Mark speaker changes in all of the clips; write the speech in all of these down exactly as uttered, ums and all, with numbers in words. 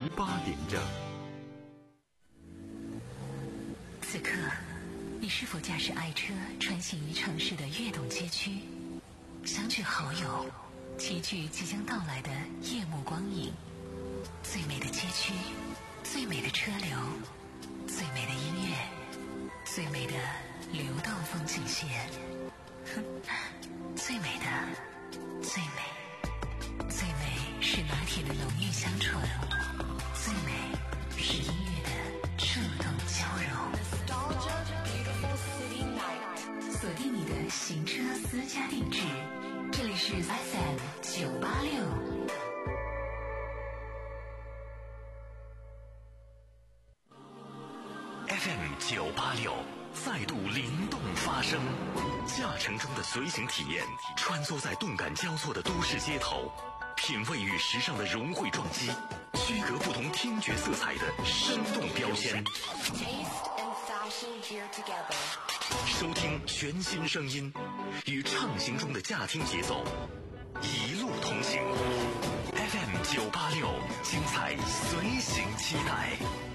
Speaker 1: 八点整。
Speaker 2: 此刻，你是否驾驶爱车穿行于城市的跃动街区，相聚好友，齐聚即将到来的夜幕光影？最美的街区，最美的车流，最美的音乐，最美的流动风景线，最美的，最美，最美是拿铁的浓郁香醇，最美是音乐的触动交融。锁定你的行车私家定制，这里是 F M 九八六。
Speaker 3: F M 九八六再度灵动发声，驾乘中的随行体验，穿梭在动感交错的都市街头，品味与时尚的融汇撞击，区隔不同听觉色彩的生动标签。收听全新声音，与畅行中的驾听节奏，一路同行。F M 九八六，精彩随行期待。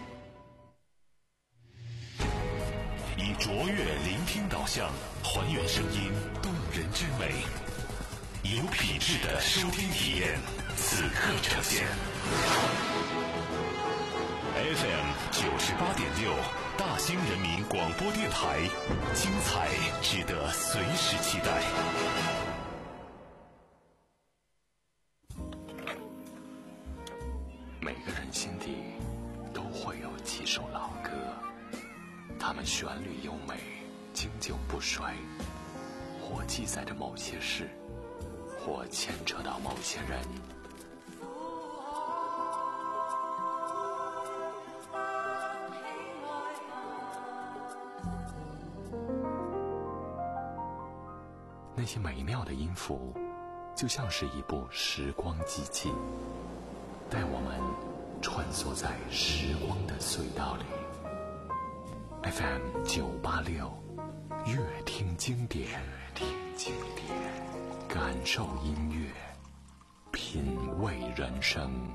Speaker 3: 以卓越聆听导向，还原声音动人之美，有品质的收听体验，此刻呈现。F M 九十八点六，大兴人民广播电台，精彩值得随时期待。每个人心底都会有几首老歌，它们旋律优美，经久不衰，或记载着某些事，或牵扯到某些人。那些美妙的音符，就像是一部时光机器，带我们穿梭在时光的隧道里。F M 九八六，乐听经典，乐听经典，感受音乐，品味人生。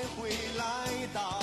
Speaker 1: 会来到。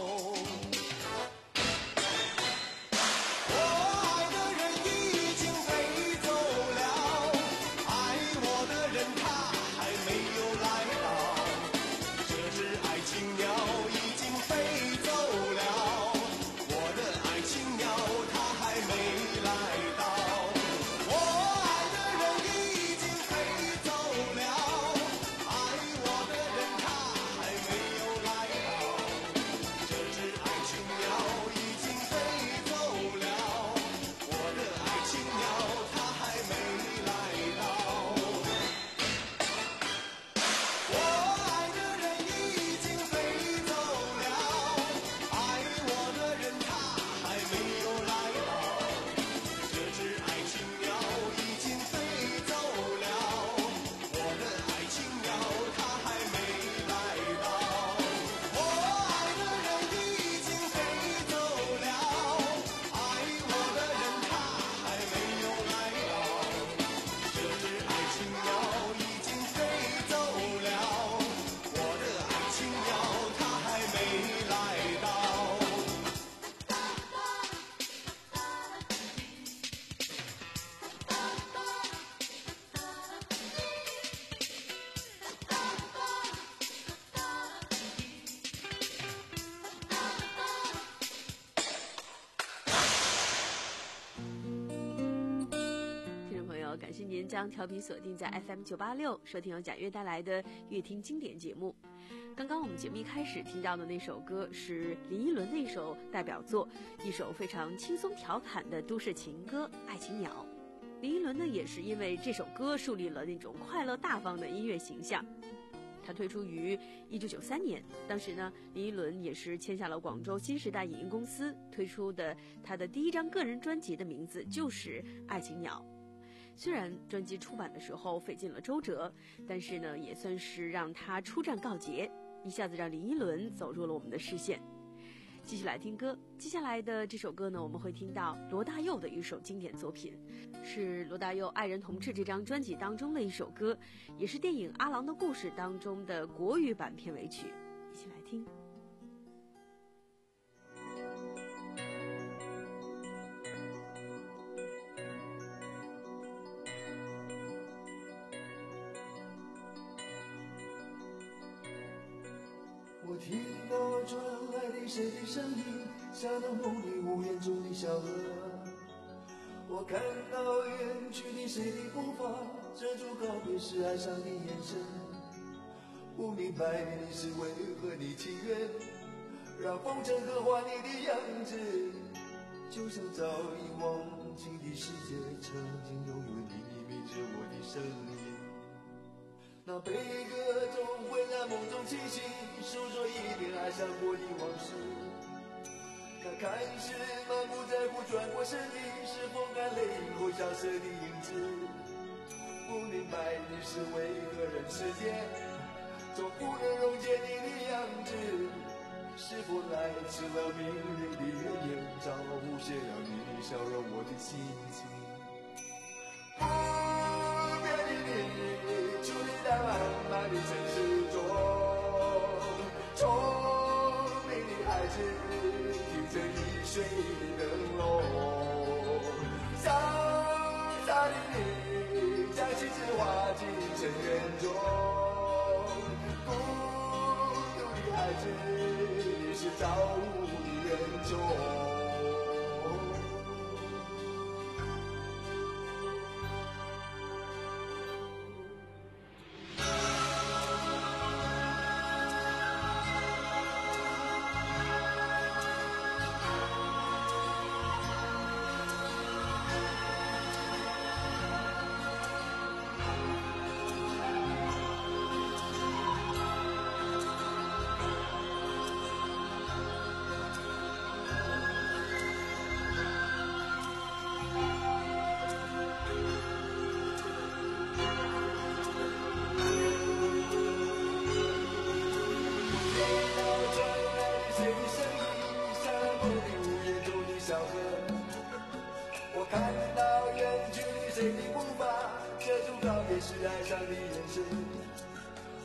Speaker 4: 感谢您将调频锁定在 F M 九八六，收听由贾月带来的乐听经典节目。刚刚我们节目一开始听到的那首歌是林依轮的一首代表作，一首非常轻松调侃的都市情歌《爱情鸟》。林依轮呢，也是因为这首歌树立了那种快乐大方的音乐形象。他推出于一九九三年，当时呢，林依轮也是签下了广州新时代影音公司推出的他的第一张个人专辑的名字就是《爱情鸟》。虽然专辑出版的时候费尽了周折，但是呢，也算是让他出战告捷，一下子让林依轮走入了我们的视线。继续来听歌，接下来的这首歌呢，我们会听到罗大佑的一首经典作品，是罗大佑《爱人同志》这张专辑当中的一首歌，也是电影《阿郎的故事》当中的国语版片尾曲，一起来听。
Speaker 5: 我听到传来的谁的声音，像那梦里屋檐中的小河。我看到远去的谁的步伐，遮住告别时哀伤的眼神。不明白你是为何你情愿让风尘刻画你的样子，就像早已忘记的世界，曾经拥有你名字我的声音。那悲歌总会在梦中清醒，诉说一点爱上过的往事。那看似满不在乎转过身的，是风干泪后消失的影子。不明白你是为何人世间总不能溶解你的样子，是否来迟了明日的月夜，照射了你的笑容我的心情。不变的你矗立在漫漫的城市中，聪明的孩子听着易碎的灯笼，潇洒的你将心事化进尘缘中，孤独的孩子你是造物的恩宠。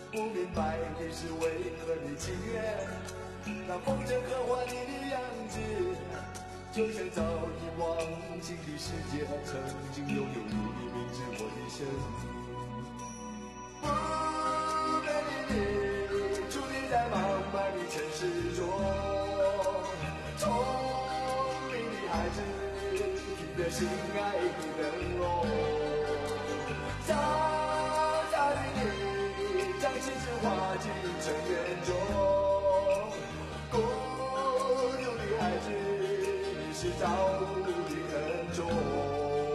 Speaker 5: 不明白你是为何的情愿。那风筝刻画你的样子，就像早已忘情的世界曾经拥有你的名字，我的生命。不美丽的矗立在茫茫的城市中，聪明的孩子凭着心爱的灯笼，傻傻的你将青春化进尘缘中，孤独的孩子你是造物的恩宠。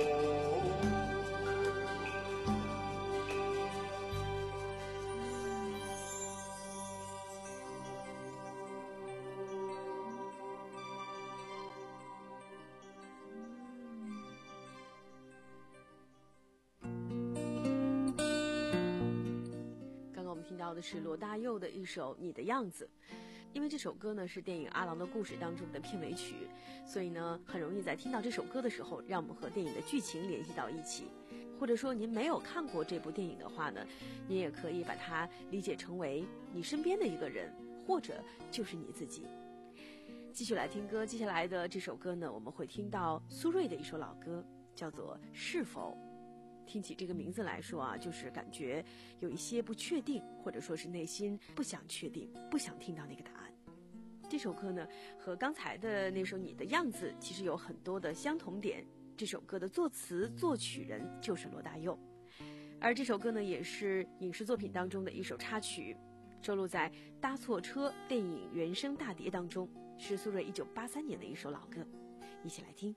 Speaker 4: 听到的是罗大佑的一首《你的样子》，因为这首歌呢是电影《阿郎的故事》当中的片尾曲，所以呢很容易在听到这首歌的时候，让我们和电影的剧情联系到一起。或者说您没有看过这部电影的话呢，您也可以把它理解成为你身边的一个人，或者就是你自己。继续来听歌，接下来的这首歌呢，我们会听到苏芮的一首老歌，叫做《是否》。听起这个名字来说啊，就是感觉有一些不确定，或者说是内心不想确定，不想听到那个答案。这首歌呢，和刚才的那首《你的样子》其实有很多的相同点。这首歌的作词作曲人就是罗大佑，而这首歌呢，也是影视作品当中的一首插曲，收录在《搭错车》电影原声大碟当中，是苏芮一九八三年的一首老歌，一起来听。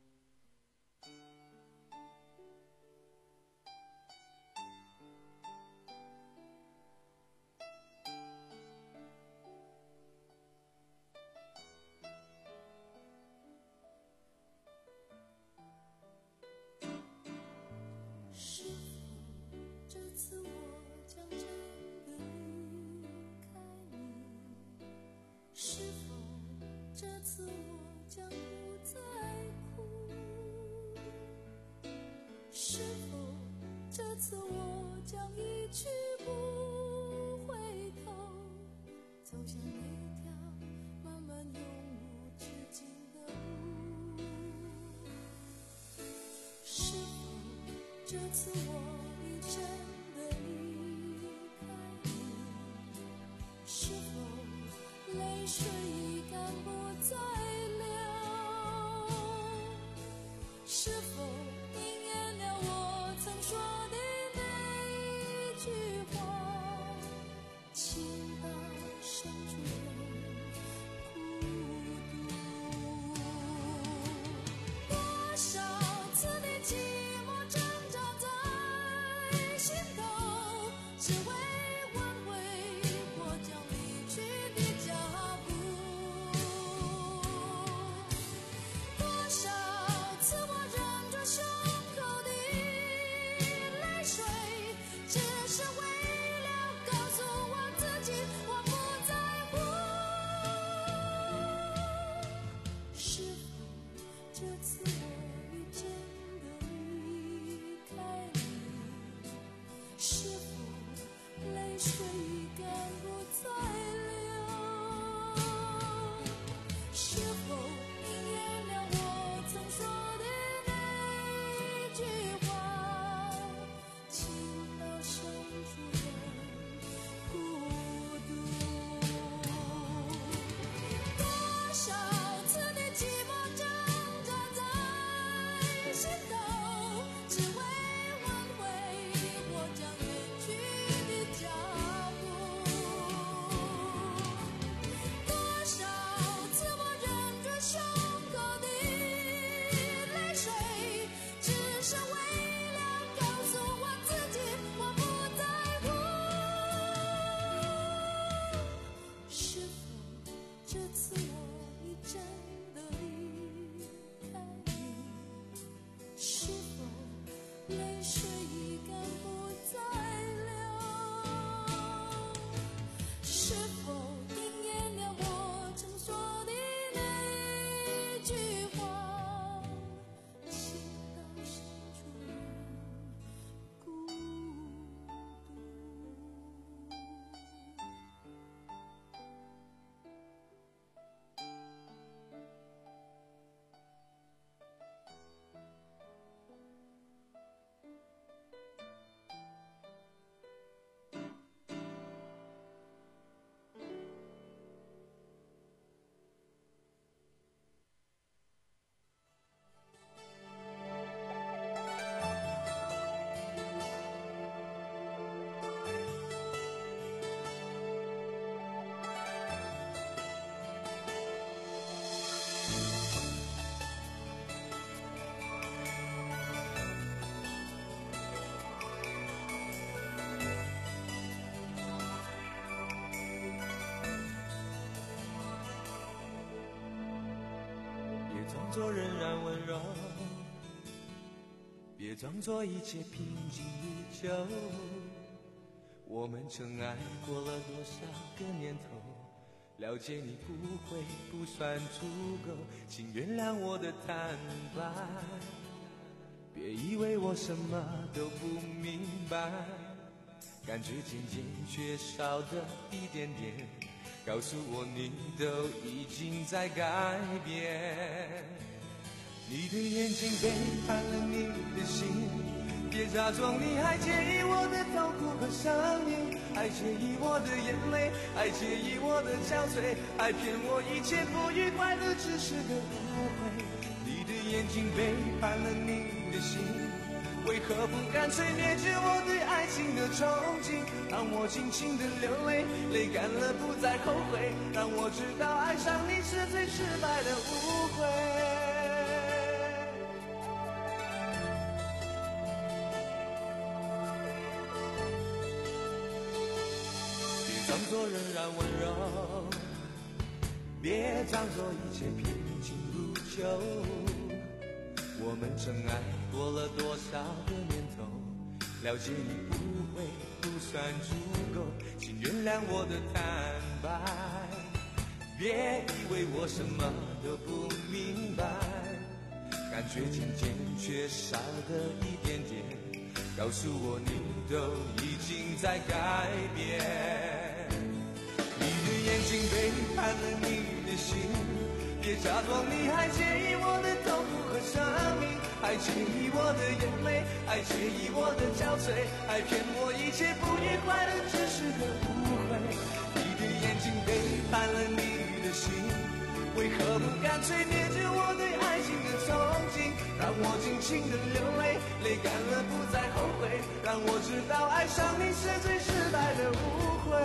Speaker 1: 这次我已真的离开你，是否泪水已干不再流？是否应验了我曾说的那一句话，请把深处的孤独。多少次的寂寞只为挽回我将离去的脚步，多少次我忍着胸口的泪水，只是为了告诉我自己
Speaker 5: 装作仍然温柔，别装作一切平静如旧。我们曾爱过了多少个年头，了解你不会不算足够，请原谅我的坦白，别以为我什么都不明白，感觉渐渐缺少的一点点，告诉我你都已经在改变。你的眼睛背叛了你的心，别假装你还介意我的痛苦和伤心，还介意我的眼泪，还介意我的憔悴，还骗我一切不愉快的只是个误会。你的眼睛背叛了你的心，为何不干脆灭绝我对爱情的憧憬，让我尽情的流泪，泪干了不再后悔，让我知道爱上你是最失败的误会。别装作仍然温柔，别装作一切平静如旧，我们曾爱过了多少个年头，了解你不会不算足够，请原谅我的坦白，别以为我什么都不明白，感觉渐渐缺少的一点点，告诉我你都已经在改变。你的眼睛背叛了你的心，别假装你还介意我的痛苦和生命，还介意我的眼泪，还介意我的憔悴，还骗我一切不愉快的只是个误会。你的眼睛背叛了你的心，为何不干脆灭绝我对爱情的憧憬，让我尽情的流泪，泪干了不再后悔，让我知道爱上你是最失败的误会。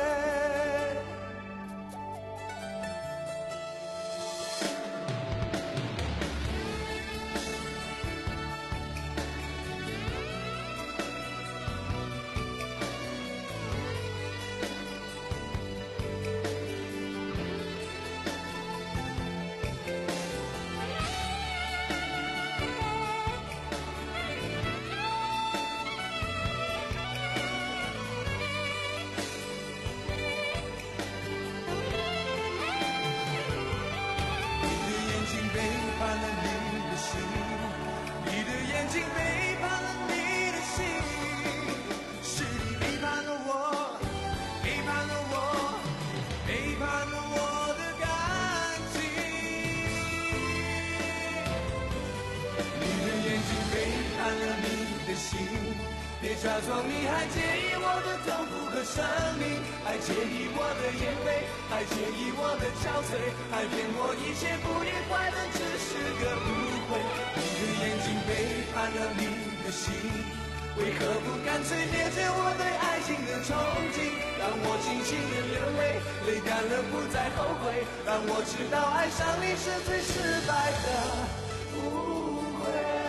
Speaker 5: 别假装你还介意我的痛苦和生命，还介意我的眼泪，还介意我的憔悴，还骗我一切不愉快的只是个误会。你的眼睛背叛了你的心，为何不干脆灭绝我对爱情的憧憬，让我尽情的流泪，泪干了不再后悔，让我知道爱上你是最失败的误会。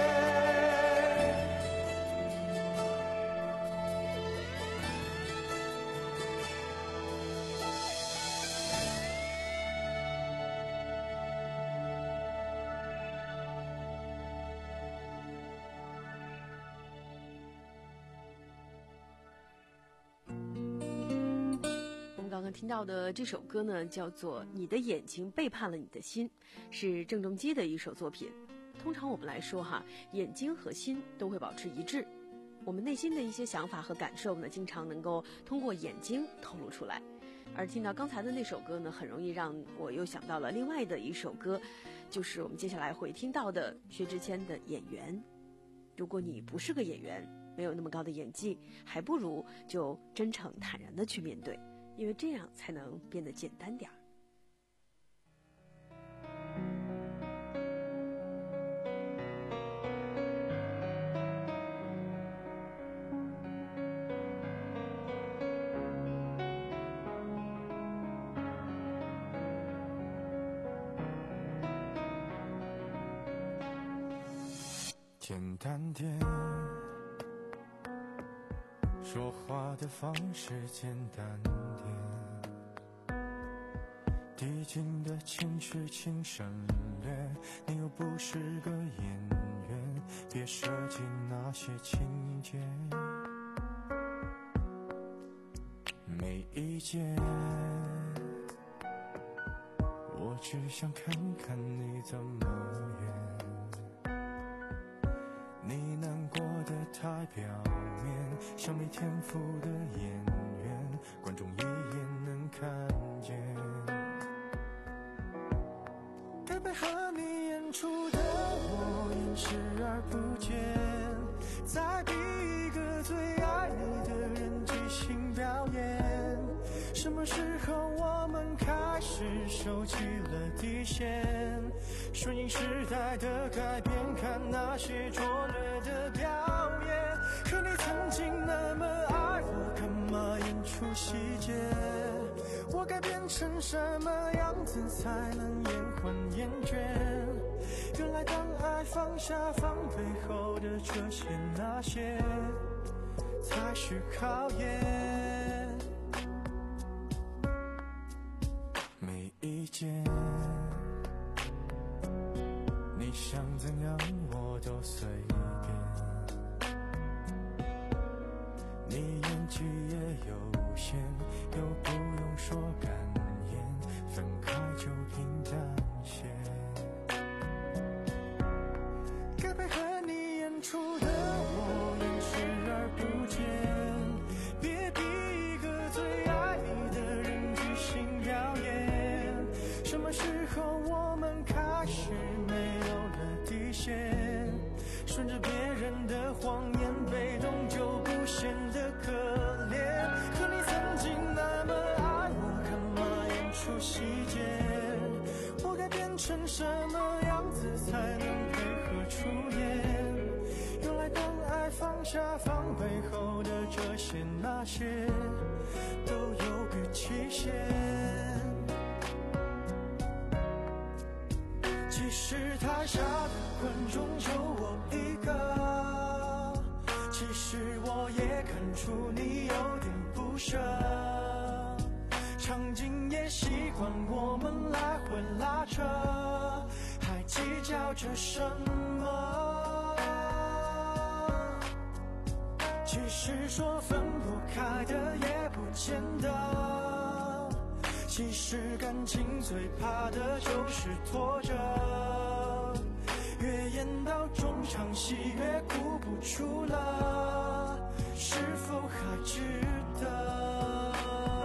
Speaker 4: 刚刚听到的这首歌呢，叫做《你的眼睛背叛了你的心》，是郑中基的一首作品。通常我们来说哈，眼睛和心都会保持一致，我们内心的一些想法和感受呢，经常能够通过眼睛透露出来。而听到刚才的那首歌呢，很容易让我又想到了另外的一首歌，就是我们接下来会听到的薛之谦的《演员》。如果你不是个演员，没有那么高的演技，还不如就真诚坦然地去面对，因为这样才能变得简单点儿。
Speaker 6: 简单点，说话的方式简单点， 递进的情绪请省略，你又不是个演员，别设计那些情节。没意见，我只想看看你怎么演。你难过的太表面，像没天赋的演员，观众一眼能看见。该配合你演出的我演视而不见，再逼一个最爱你的人即兴表演。什么时候我们开始收起了底线？顺应时代的改变，看那些拙劣的表演。可你曾经那么爱我，干嘛演出细节？我该变成什么样子才能延缓厌倦？原来当爱放下防备后的这些那些才是考验。没意见，你想怎样我都随便。你演技也有限，又不用说感言，分开就平淡些。该配合你演出的我演视而不见，别逼一个最爱你的人即兴表演。什么时候我们开始没有了底线？顺着别人的谎言，被动就不显得可怜。可你曾经那么爱我，干嘛演出细节？我该变成什么样子才能配合出演？原来当爱放下防备后的这些那些都有个期限。其实台下的观众就我一个，其实我也看出你有点不舍，场景也习惯我们来回拉扯，还计较着什么？其实说分不开的也不见得，其实感情最怕的就是拖着，越演到中场戏越哭不出了，是否还值得？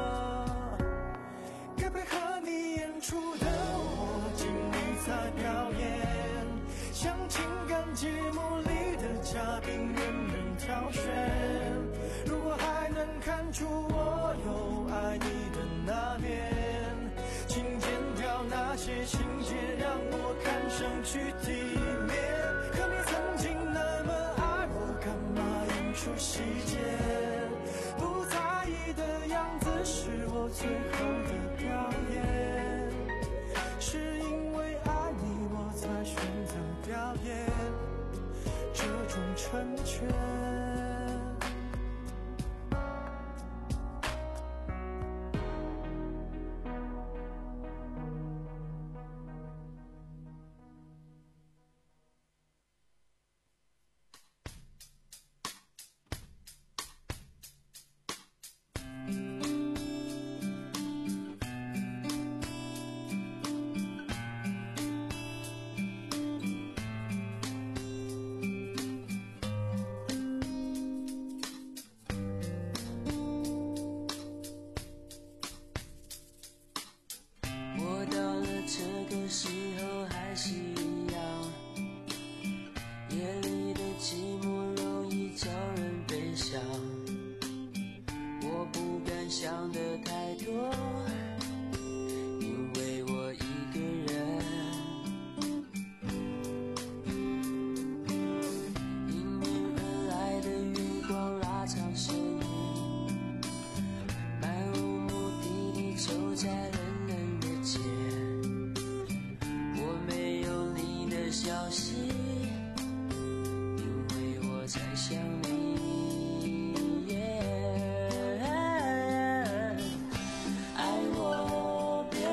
Speaker 6: 该配合你演出的我尽力在表演，像情感节目里的嘉宾任人挑选。如果还能看出我有爱你的那面，请剪掉那些情节，让我看上去体面。可你曾经那么爱我，干嘛演出细节？不在意的样子是我最后的表演，是因为爱你我才选择表演这种成全。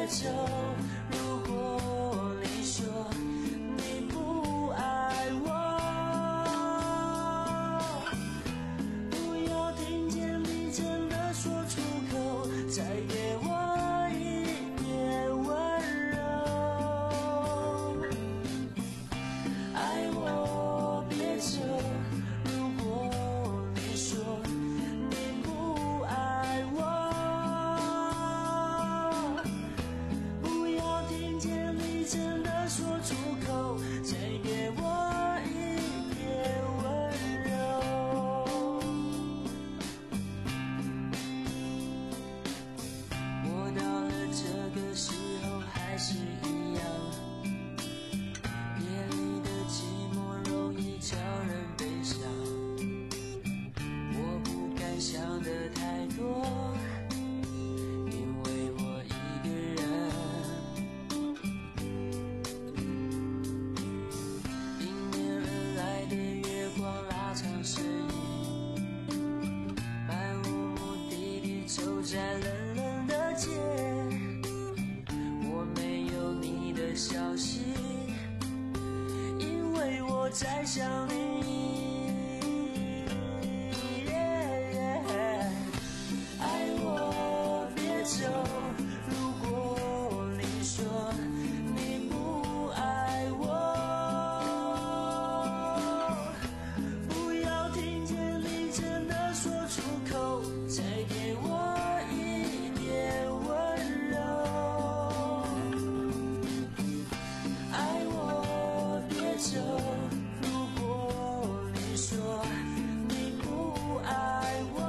Speaker 6: 别走，如果你说你不爱我，不要听见你真的说出口，再给我一点温柔。爱我别走，如果你说你不爱我，不要听见你真的说出口，再给我一点温柔。我到了这个时候还是一样，夜里的寂寞容易叫人悲伤，我不敢想的太多，因为我一个人。迎面而来的月光拉长身影，漫无目的地走在冷冷的街，我没有你的消息，因为我在想你。爱我别走，如果你说你不爱我，不要听见你真的说出口，再给我一点温柔。爱我别走，如果你说你不爱我，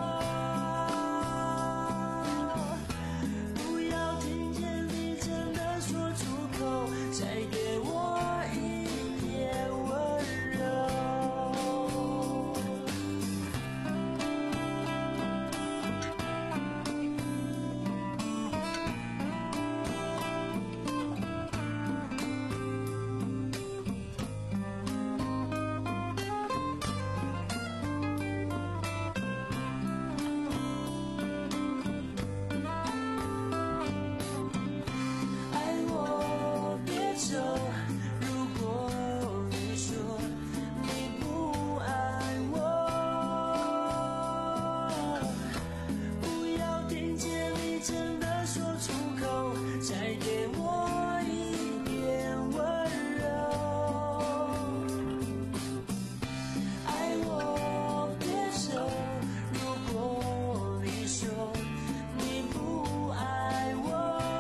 Speaker 6: 不要听见你真的说出口，再给我一点温柔。爱我别走，如果你说你不爱我，不要听见你真的说出口，再给我一点温柔。爱我别走，如果你说你不爱我，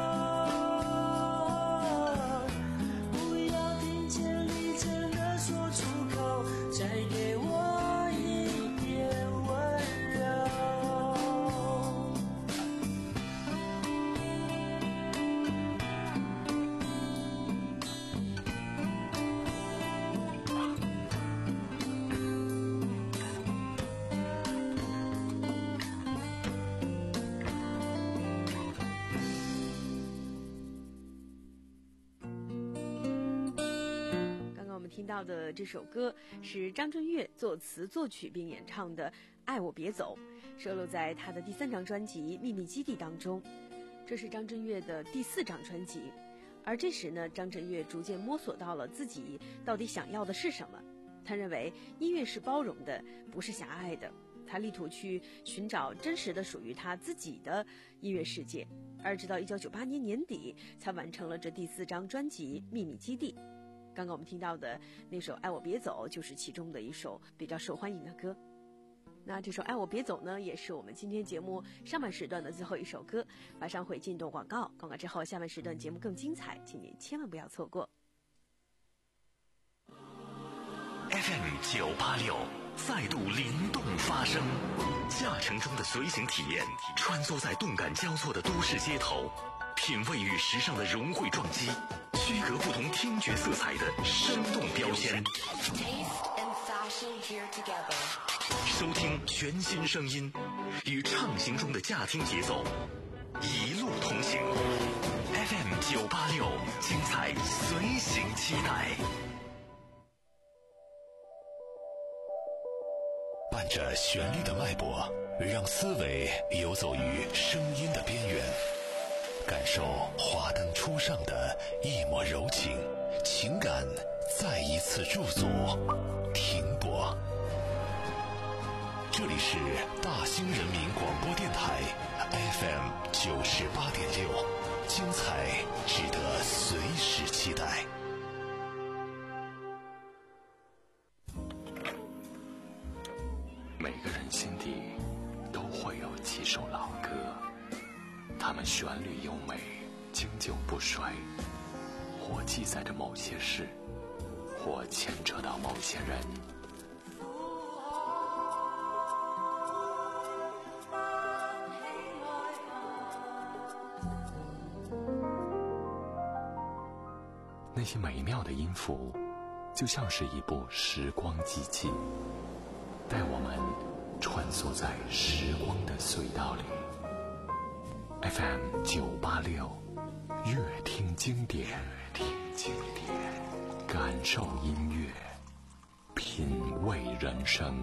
Speaker 6: 不要听见你真的说出口，再给我一点温柔。
Speaker 4: 刚刚我们听到的这首歌是张震岳作词作曲并演唱的《爱我别走》，收录在他的第三张专辑《秘密基地》当中。这是张震岳的第四张专辑，而这时呢，张震岳逐渐摸索到了自己到底想要的是什么。他认为音乐是包容的，不是狭隘的。他力图去寻找真实的属于他自己的音乐世界，而直到一九九八年年底才完成了这第四张专辑《秘密基地》。刚刚我们听到的那首《爱我别走》就是其中的一首比较受欢迎的歌。那这首《爱我别走》呢，也是我们今天节目上半时段的最后一首歌，马上会进入广告，广告之后下半时段节目更精彩，请您千万不要错过。
Speaker 3: F M 九八六再度灵动发声，驾乘中的随行体验，穿梭在动感交错的都市街头，品味与时尚的融汇撞击，区隔不同听觉色彩的生动标签。收听全新声音，与畅行中的驾听节奏，一路同行。F M 九八六，精彩随行期待。伴着旋律的脉搏，让思维游走于声音的边缘。
Speaker 7: 感受华灯初上的一抹柔情，情感再一次驻足，停泊。这里是大兴人民广播电台 F M 九十八点六，精彩值得随时期待。
Speaker 3: 每个人心底都会有几首老歌，它们旋律优美，经久不衰，或记载着某些事，或牵扯到某些人。那些美妙的音符，就像是一部时光机器，带我们穿梭在时光的隧道里。F M 九八六，乐听经典，听经典，感受音乐，品味人生。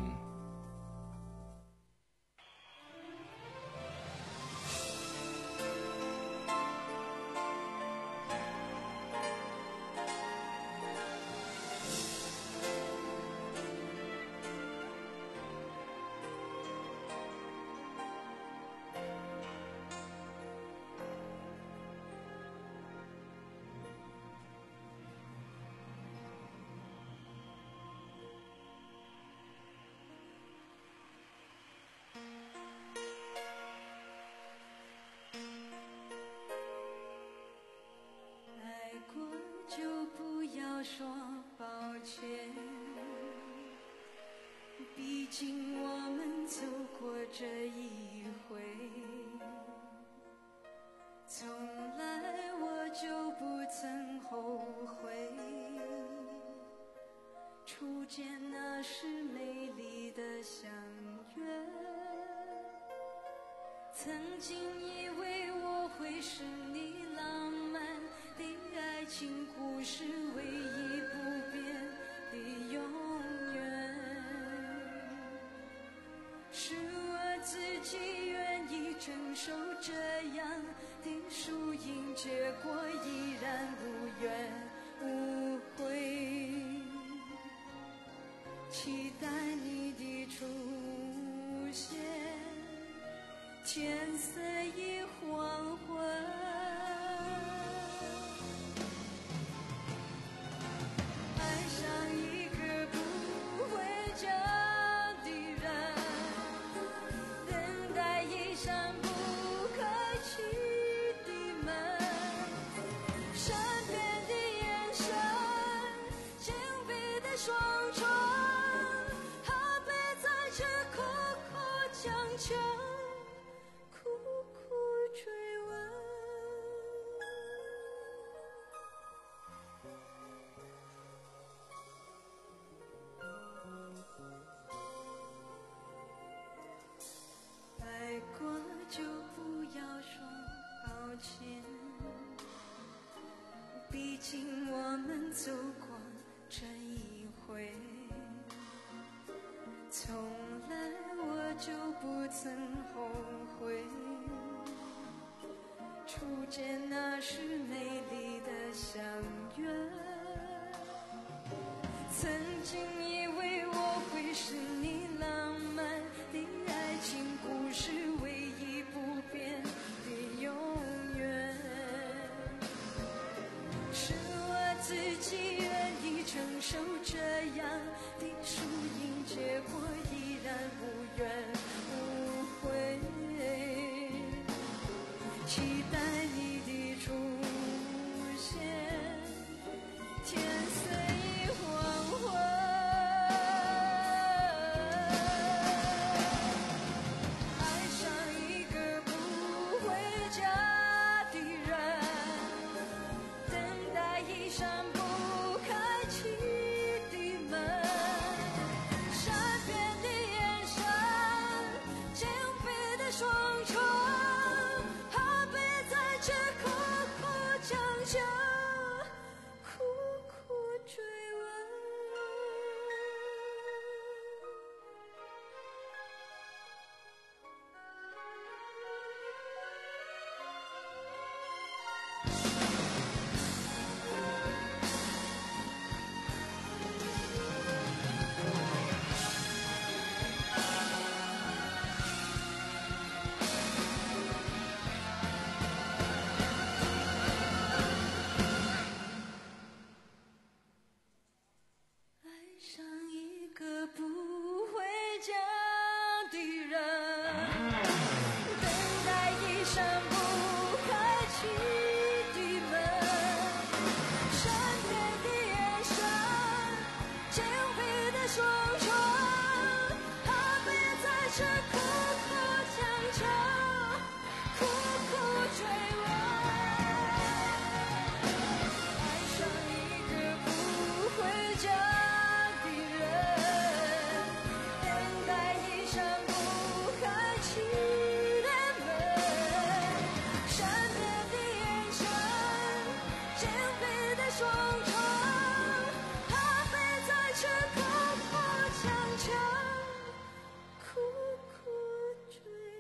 Speaker 1: 就不要说抱歉，毕竟我们走过这一回，从来我就不曾后悔，初见那时美丽的相约，曾经以为我会是你浪漫的爱情故事唯一不变的永远，是我自己愿意承受这样的输赢，结果依然无怨无悔，期待你的出现，天色已黄昏，就不要说抱歉，毕竟我们走过这一回，从来我就不曾后悔，初见那时美丽的相约，曾经以为我会是你浪漫的爱情故事唯一不变的永远，是我自己愿意承受这样的输赢，结果依然无怨无悔，期待你的出现，天色已黄昏， 紧闭的双窗，它飞在却攻破墙墙，苦苦追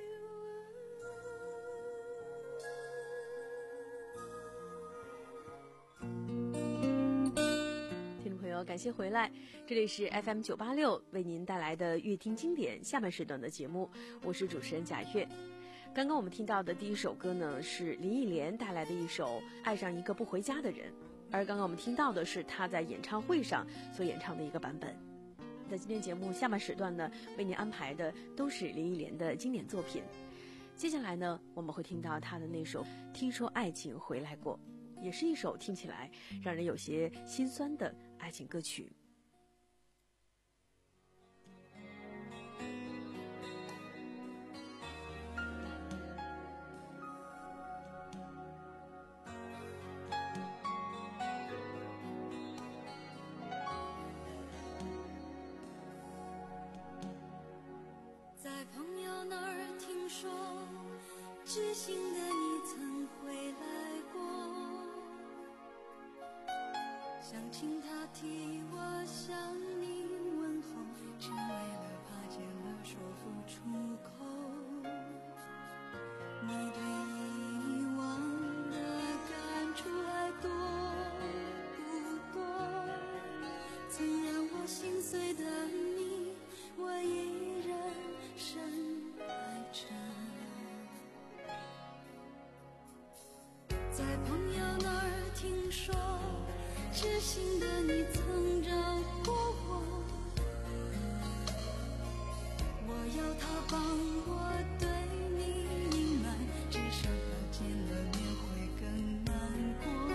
Speaker 4: 问。听众朋友，感谢回来，这里是 F M 九八六为您带来的乐听经典下半时段的节目，我是主持人贾月。刚刚我们听到的第一首歌呢，是林忆莲带来的一首《爱上一个不回家的人》，而刚刚我们听到的是她在演唱会上所演唱的一个版本。在今天节目下半时段呢，为您安排的都是林忆莲的经典作品。接下来呢，我们会听到她的那首《听说爱情回来过》，也是一首听起来让人有些心酸的爱情歌曲。
Speaker 1: 在朋友那儿听说，知心的你曾回来过，想请他替我向你问候，只为了怕见了说不出口。你对以往的感触还多不多？曾让我心碎的你，我依然深爱着。在朋友那儿听说，知心的你曾照顾我，我要他帮我对你隐瞒，至少他见了面会更难过。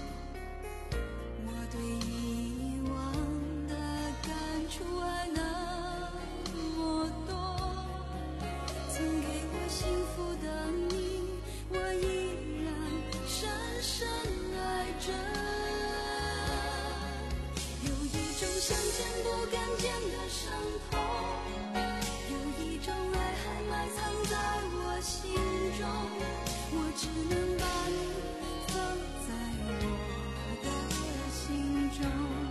Speaker 1: 我对以往的感触还那么多，曾给我幸福的你，我依然深深爱着。有一种想见不敢见的伤痛，有一种爱还埋藏在我心中，我只能把你放在我的心中。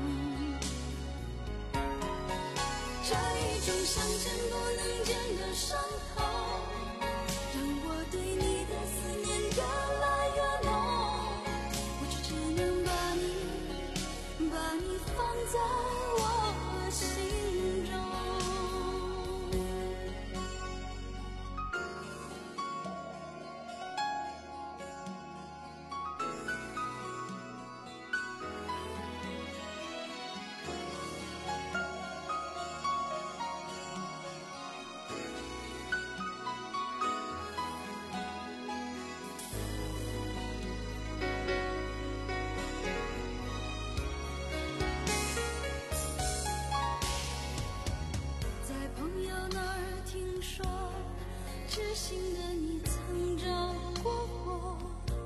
Speaker 1: 这一种想见不能见的伤痛，让我对你的思念越来越浓，我只只能把你把你放在我心中。在朋友那儿听说，知心的你曾照顾我，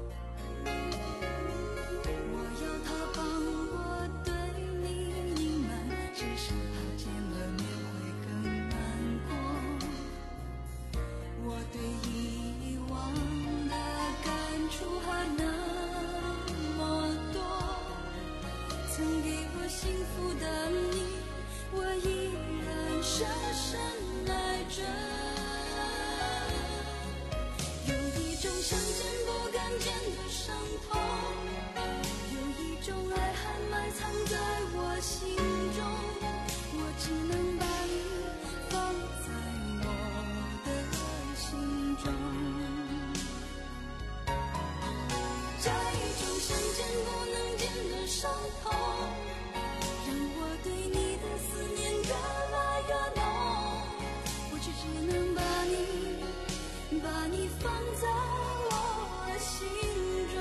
Speaker 1: 我要他帮我对你隐瞒，至少他见了面会更难过。我对以往的感触还那么多，曾给我幸福的你，我依然深深爱着。有一种想见不敢见的伤痛，有一种爱还埋藏在我心中，我只能把你放在我的心中。这一种想见不能见的伤痛，让我对你的思念越来越浓，我只只能把你把你放在我心中。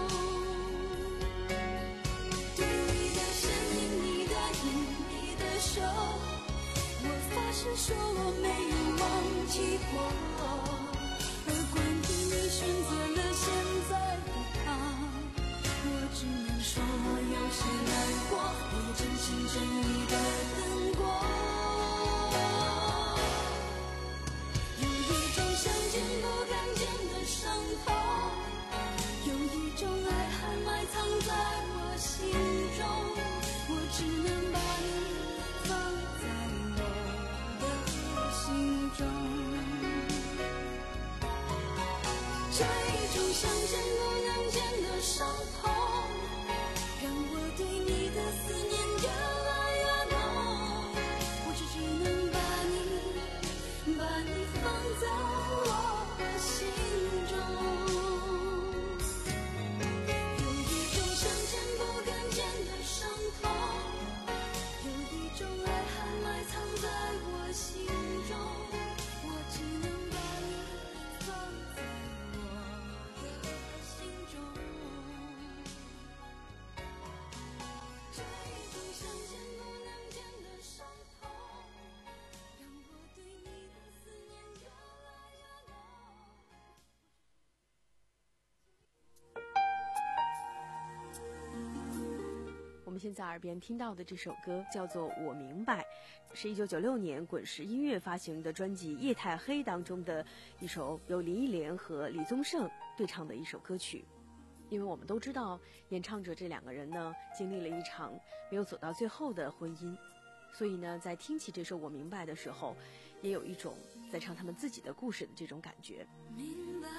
Speaker 1: 对你的声音，你的眼，你的手，我发誓说我没有忘记过。而关于你选择了现在的他，我只能说我有些难过，我也真心真意的等过。有一种想见不敢见的伤痛，有一种爱还埋藏在心中，我只能把你放在我的心中。这一种想见不能见的伤痛，让我对你的思念越来越浓。我只能把你，把你放在我的心中。有一种想见不敢见的伤痛，有一种爱还埋藏在我心中。我只能把你放在我的心中。这一种想见不能见的伤痛，让我对你的思念越来越浓。
Speaker 4: 我们现在耳边听到的这首歌叫做《我明白》，是一九九六年滚石音乐发行的专辑《夜太黑》当中的一首由林忆莲和李宗盛对唱的一首歌曲。因为我们都知道，演唱者这两个人呢，经历了一场没有走到最后的婚姻，所以呢，在听起这首《我明白》的时候，也有一种在唱他们自己的故事的这种感觉。
Speaker 1: 明白，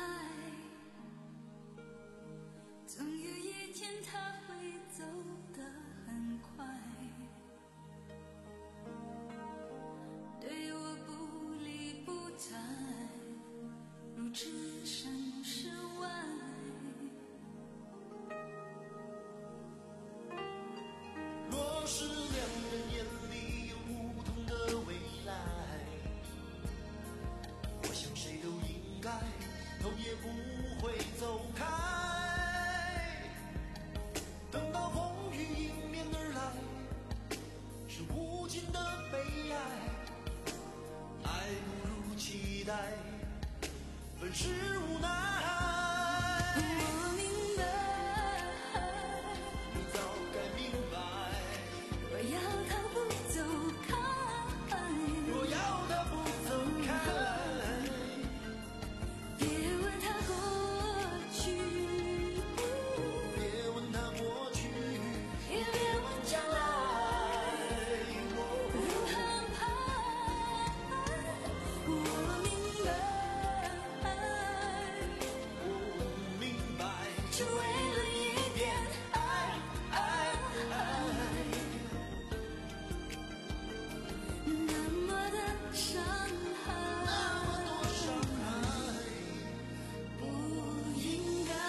Speaker 1: 总有一天他会走得很快，对我不理不睬，如置身事外。
Speaker 5: 若是两人眼里有不同的未来，我想谁都应该头也不会走开。等到风雨迎面而来，是无尽的悲哀。爱不如期待，本是无奈。
Speaker 1: 我明白，
Speaker 5: 你早该明白，
Speaker 1: 若要他不走开，
Speaker 5: 若要他不走开，
Speaker 1: 别问他过去，
Speaker 5: 别问他过去，
Speaker 1: 也别问将来如何安排。我明白，
Speaker 5: 我明白，
Speaker 1: 只为了一遍爱，爱，爱，那么的伤害，
Speaker 5: 那么多伤害，
Speaker 1: 不应该。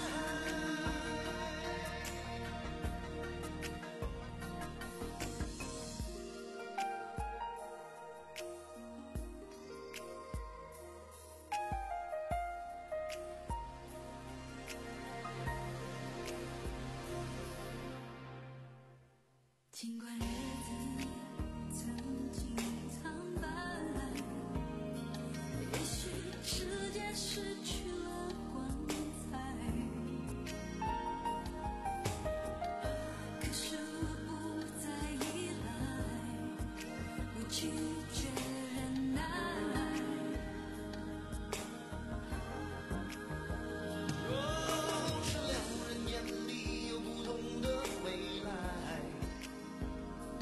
Speaker 1: 尽管日子曾经苍白，也许世界失去了光彩，可是我不再依赖，我拒绝忍耐。
Speaker 5: 若是两人眼里有不同的未来，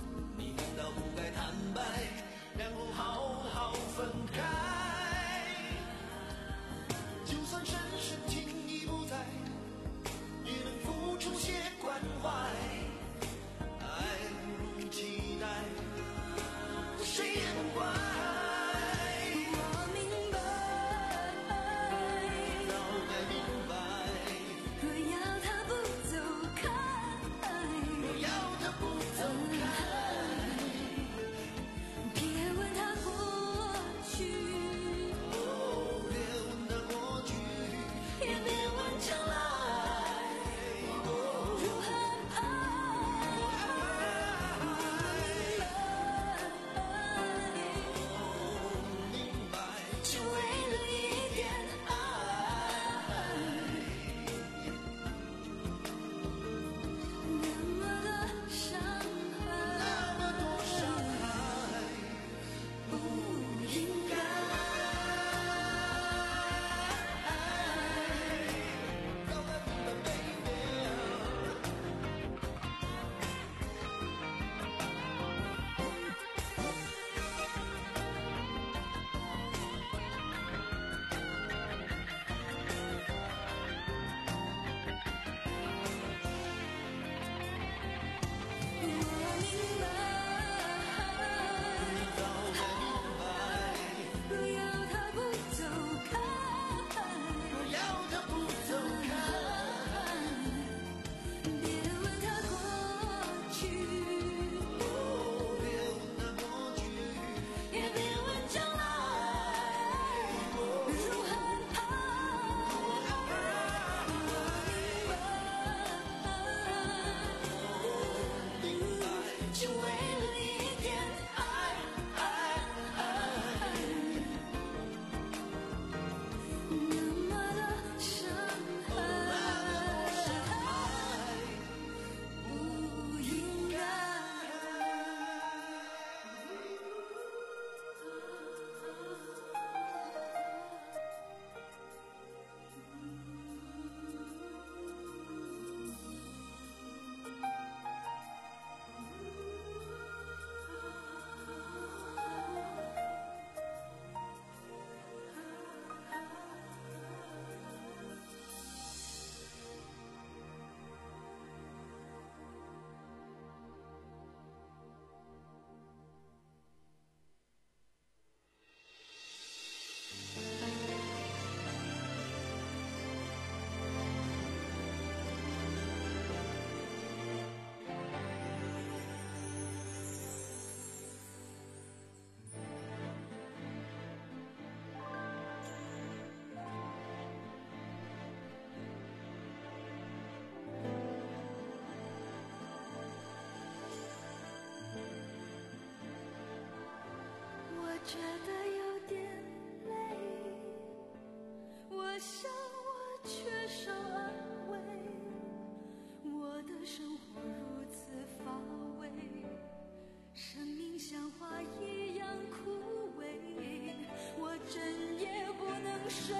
Speaker 1: 觉得有点累，我想我缺少安慰，我的生活如此乏味，生命像花一样枯萎，我整夜不能睡，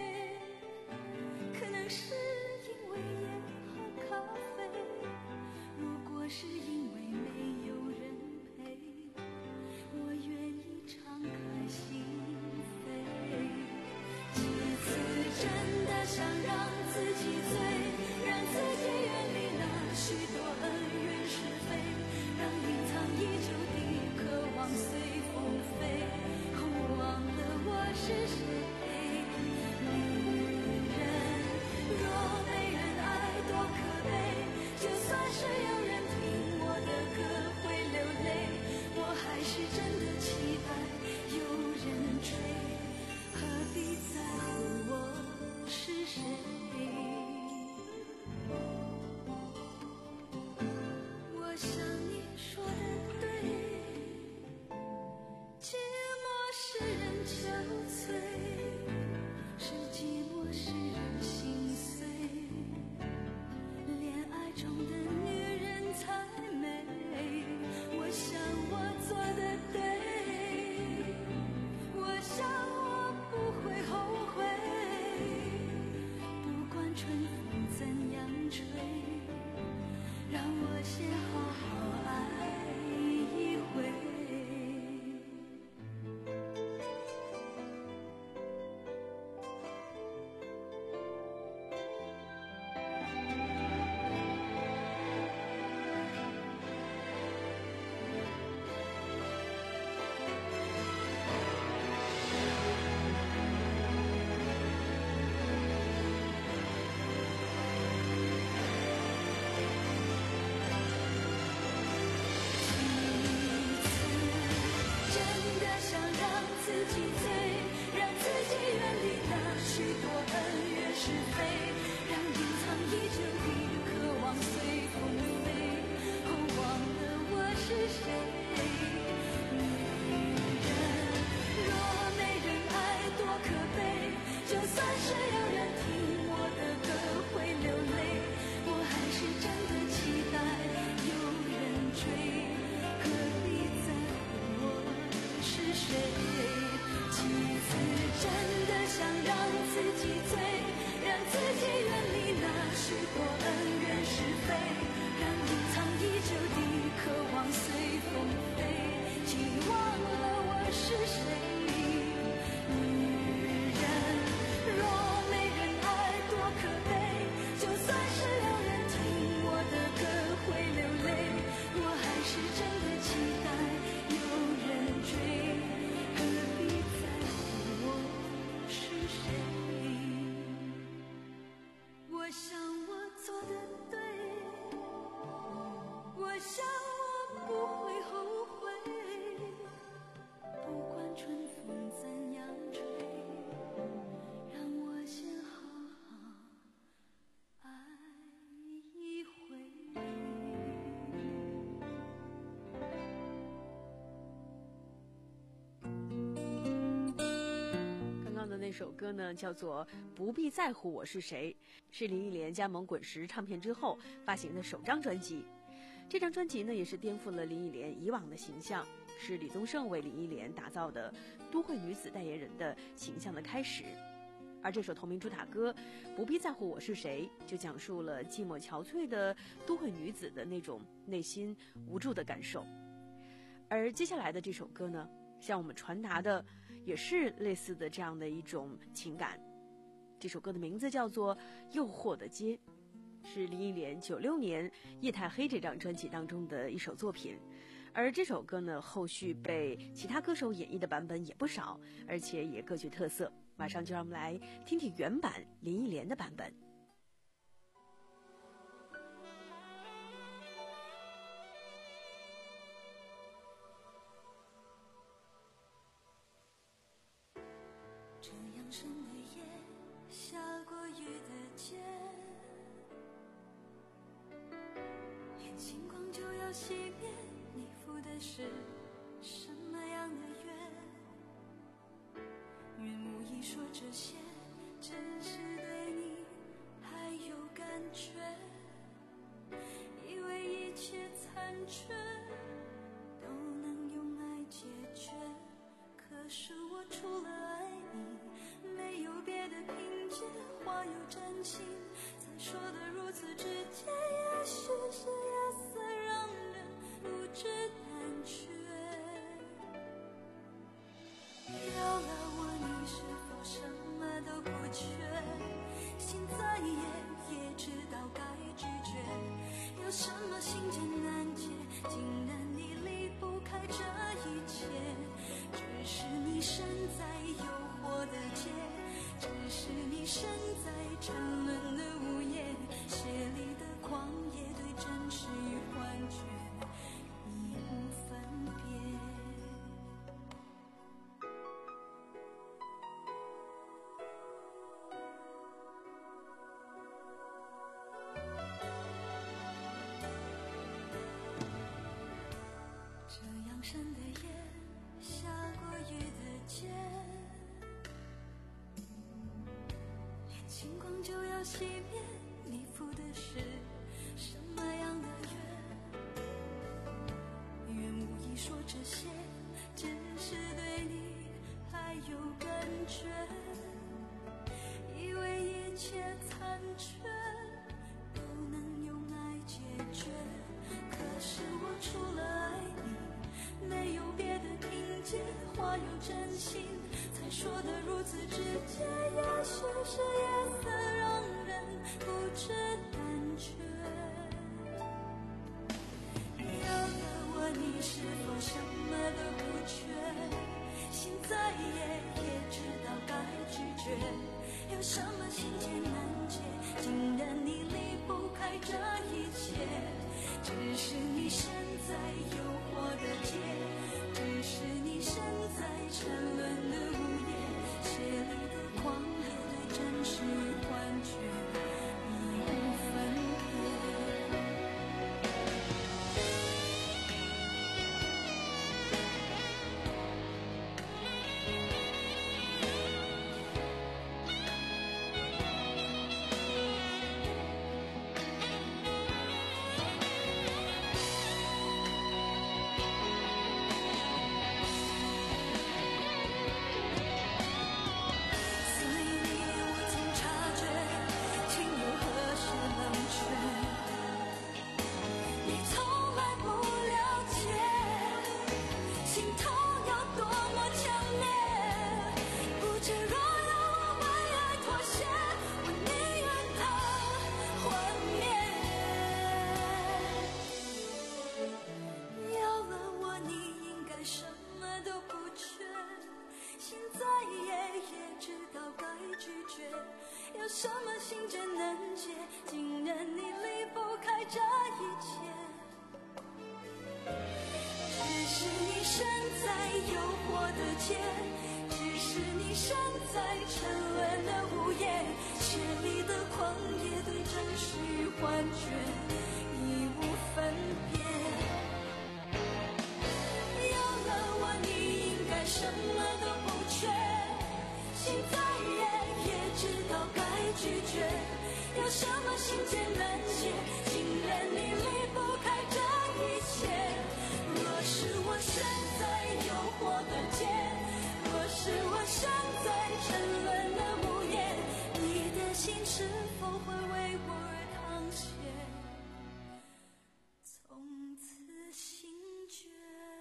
Speaker 1: 可能是因为烟和咖啡，如果是因为没有人陪，我愿意敞开心扉。几次真的想让自己醉，让自己远离那许多恩怨是非，让隐藏已久的渴望随风飞，哦，忘了我是谁。女人若没人爱多可悲，就算是有人听我的歌会流泪，我还是真的期待有人追，何必在乎我是谁。我想你说的对，寂寞使人憔悴，是寂寞使人心碎，恋爱中的女人才美，我想我做的对，我想我不会后悔，不管春风怎样吹，让我先好好爱一回。
Speaker 4: 那首歌呢叫做《不必在乎我是谁》，是林忆莲加盟滚石唱片之后发行的首张专辑。这张专辑呢也是颠覆了林忆莲以往的形象，是李宗盛为林忆莲打造的都会女子代言人的形象的开始。而这首同名主打歌《不必在乎我是谁》就讲述了寂寞憔悴的都会女子的那种内心无助的感受。而接下来的这首歌呢，向我们传达的也是类似的这样的一种情感。这首歌的名字叫做《诱惑的街》，是林忆莲九六年《夜太黑》这张专辑当中的一首作品。而这首歌呢，后续被其他歌手演绎的版本也不少，而且也各具特色。马上就让我们来听听原版林忆莲的版本。
Speaker 1: 这样深的夜，下过雨的街，连星光就要熄灭，你赴的是什么样的约？ 说这些只是对你还有感觉，以为一切残缺都能用爱解决，可是我除了爱你没有别的凭借，话有真情才说得如此直接，也许是夜色让人不知胆怯，要了我你是否什么都不缺，心再野也知道该拒绝，有什么心结难解，竟然你离不开这一切，只是你身在诱惑的街，只是你身在沉沦的午夜，血里的狂野对真实与幻觉已无分别。这样深的夜，下过雨的街，连星光就要熄灭，你赴的是什么样的约？愿无意说这些，只是对你还有感觉，以为一切残缺都能用爱解决，可是我除了爱你没有别的凭借，话有真心才说得如此直接，也许是夜色让人不知胆怯，要了我你是否什么都不缺，心再野也知道该拒绝，有什么心结难解，竟然你离不开这一切，只是你身在诱惑的街，只是你身在沉沦的午夜，血里的狂野对真实与幻觉已无分别。有什么心结难解，竟然你离不开这一切，只是你身在诱惑的街，只是你身在沉沦的午夜，血里的狂野对真实与幻觉已无分别，有了我你应该什么都不缺，心再野也知道该拒绝，有什么心结难解，竟然你离不开这一切，若是我身在诱惑的街，若是我身在沉沦的午夜，你的心是否会为我而淌血，从此心决。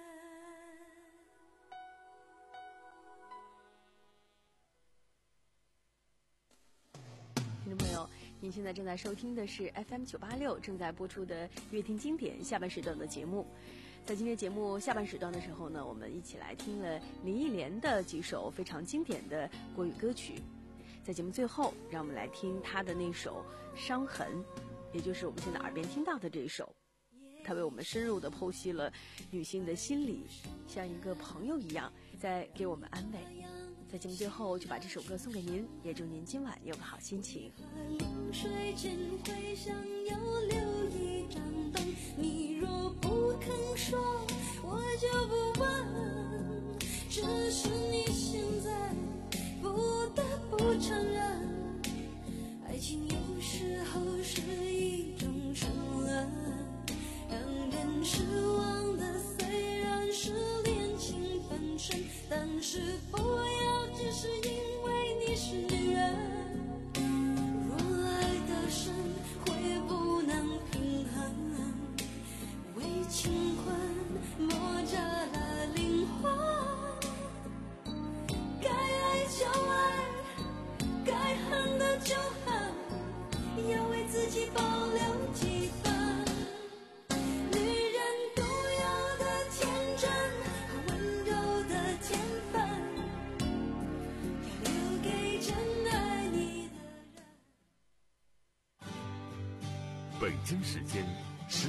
Speaker 4: 听众朋友，您现在正在收听的是 F M 九八六正在播出的乐听经典下半时段的节目。在今天节目下半时段的时候呢，我们一起来听了林忆莲的几首非常经典的国语歌曲。在节目最后，让我们来听她的那首《伤痕》，也就是我们现在耳边听到的这一首。她为我们深入地剖析了女性的心理，像一个朋友一样在给我们安慰。在节目最后就把这首歌送给您，也祝您今晚有个好心情。
Speaker 1: 流水间会想要留一盏灯，你若不肯说，我就不问，只是你现在不懂。
Speaker 8: 京时间